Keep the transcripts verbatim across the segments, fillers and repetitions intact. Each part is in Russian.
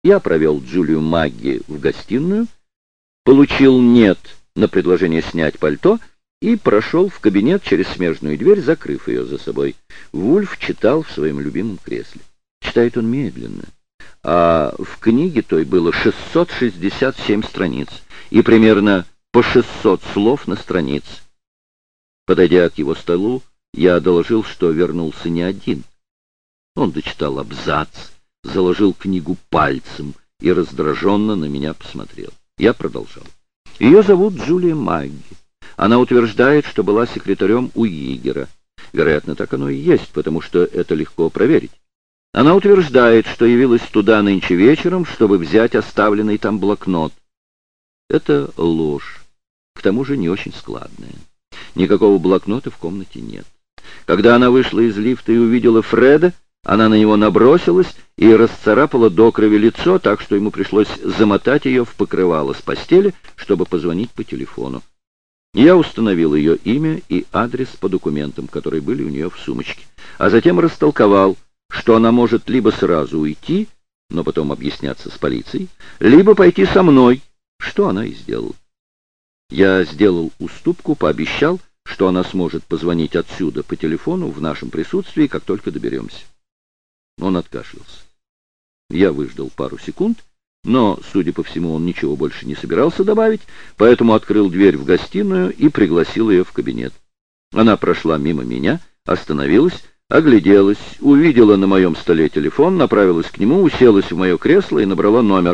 Я провел Джулию Магги в гостиную, получил «нет» на предложение снять пальто и прошел в кабинет через смежную дверь, закрыв ее за собой. Вульф читал в своем любимом кресле. Читает он медленно, а в книге той было шестьсот шестьдесят семь страниц и примерно по шестьсот слов на странице. Подойдя к его столу, я доложил, что вернулся не один. Он дочитал абзац, заложил книгу пальцем и раздраженно на меня посмотрел. Я продолжал. Ее зовут Джулия Магги. Она утверждает, что была секретарем у Йигера. Вероятно, так оно и есть, потому что это легко проверить. Она утверждает, что явилась туда нынче вечером, чтобы взять оставленный там блокнот. Это ложь, к тому же не очень складная. Никакого блокнота в комнате нет. Когда она вышла из лифта и увидела Фреда, она на него набросилась и расцарапала до крови лицо, так что ему пришлось замотать ее в покрывало с постели, чтобы позвонить по телефону. Я установил ее имя и адрес по документам, которые были у нее в сумочке, а затем растолковал, что она может либо сразу уйти, но потом объясняться с полицией, либо пойти со мной, что она и сделала. Я сделал уступку, пообещал, что она сможет позвонить отсюда по телефону в нашем присутствии, как только доберемся. Он откашлялся. Я выждал пару секунд, но, судя по всему, он ничего больше не собирался добавить, поэтому открыл дверь в гостиную и пригласил ее в кабинет. Она прошла мимо меня, остановилась, огляделась, увидела на моем столе телефон, направилась к нему, уселась в мое кресло и набрала номер.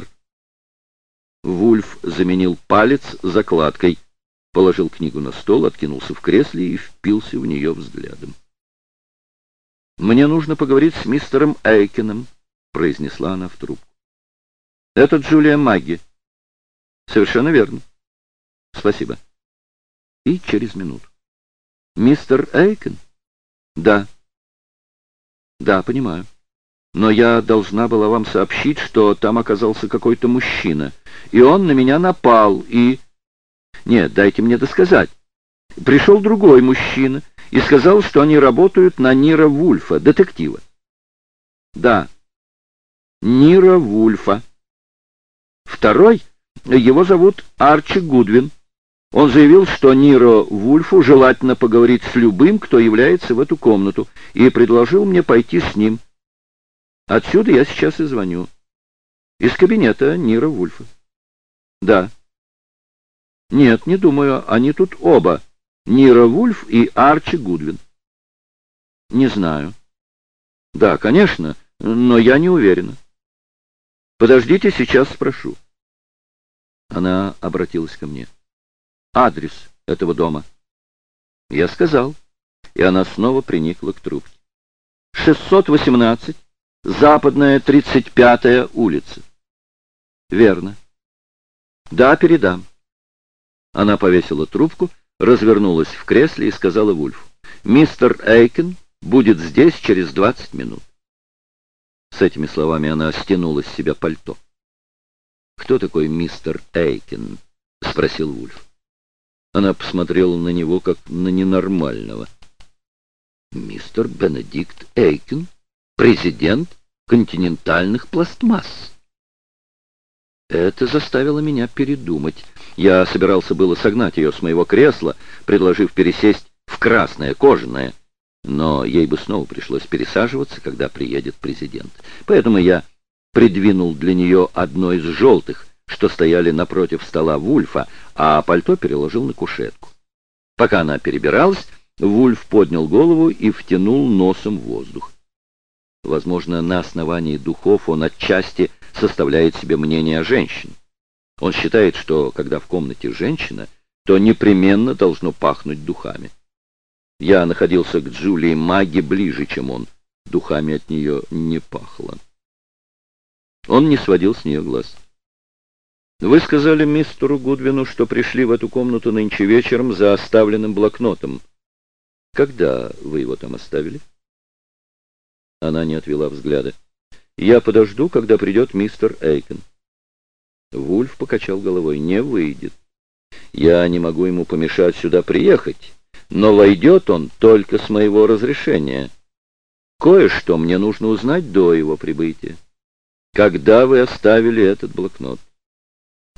Вульф заменил палец закладкой, положил книгу на стол, откинулся в кресле и впился в нее взглядом. «Мне нужно поговорить с мистером Эйкиным», — произнесла она в трубку. «Это Джулия Магги». «Совершенно верно». «Спасибо». И через минуту. «Мистер Эйкин?» «Да». «Да, понимаю. Но я должна была вам сообщить, что там оказался какой-то мужчина, и он на меня напал, и...» «Нет, дайте мне досказать. Пришел другой мужчина и сказал, что они работают на Нира Вульфа, детектива». «Да, Нира Вульфа. Второй, его зовут Арчи Гудвин. Он заявил, что Нира Вульфу желательно поговорить с любым, кто является в эту комнату, и предложил мне пойти с ним. Отсюда я сейчас и звоню. Из кабинета Нира Вульфа». «Да». «Нет, не думаю, они тут оба. Нира Вульф и Арчи Гудвин». «Не знаю». «Да, конечно, но я не уверена». «Подождите, сейчас спрошу». Она обратилась ко мне. «Адрес этого дома». Я сказал, и она снова приникла к трубке. шестьсот восемнадцать, Западная тридцать пятая улица». «Верно». «Да, передам». Она повесила трубку, развернулась в кресле и сказала Вульфу: «Мистер Эйкин будет здесь через двадцать минут». С этими словами она стянула с себя пальто. «Кто такой мистер Эйкин?» — спросил Вульф. Она посмотрела на него, как на ненормального. «Мистер Бенедикт Эйкин, президент континентальных пластмасс». Это заставило меня передумать. Я собирался было согнать ее с моего кресла, предложив пересесть в красное кожаное, но ей бы снова пришлось пересаживаться, когда приедет президент. Поэтому я придвинул для нее одно из желтых, что стояли напротив стола Вульфа, а пальто переложил на кушетку. Пока она перебиралась, Вульф поднял голову и втянул носом воздух. Возможно, на основании духов он отчасти составляет себе мнение о женщине. Он считает, что когда в комнате женщина, то непременно должно пахнуть духами. Я находился к Джулии Магги ближе, чем он. Духами от нее не пахло. Он не сводил с нее глаз. «Вы сказали мистеру Гудвину, что пришли в эту комнату нынче вечером за оставленным блокнотом. Когда вы его там оставили?» Она не отвела взгляда. «Я подожду, когда придет мистер Эйкин». Вульф покачал головой. «Не выйдет. Я не могу ему помешать сюда приехать, но войдет он только с моего разрешения. Кое-что мне нужно узнать до его прибытия». Когда вы оставили этот блокнот?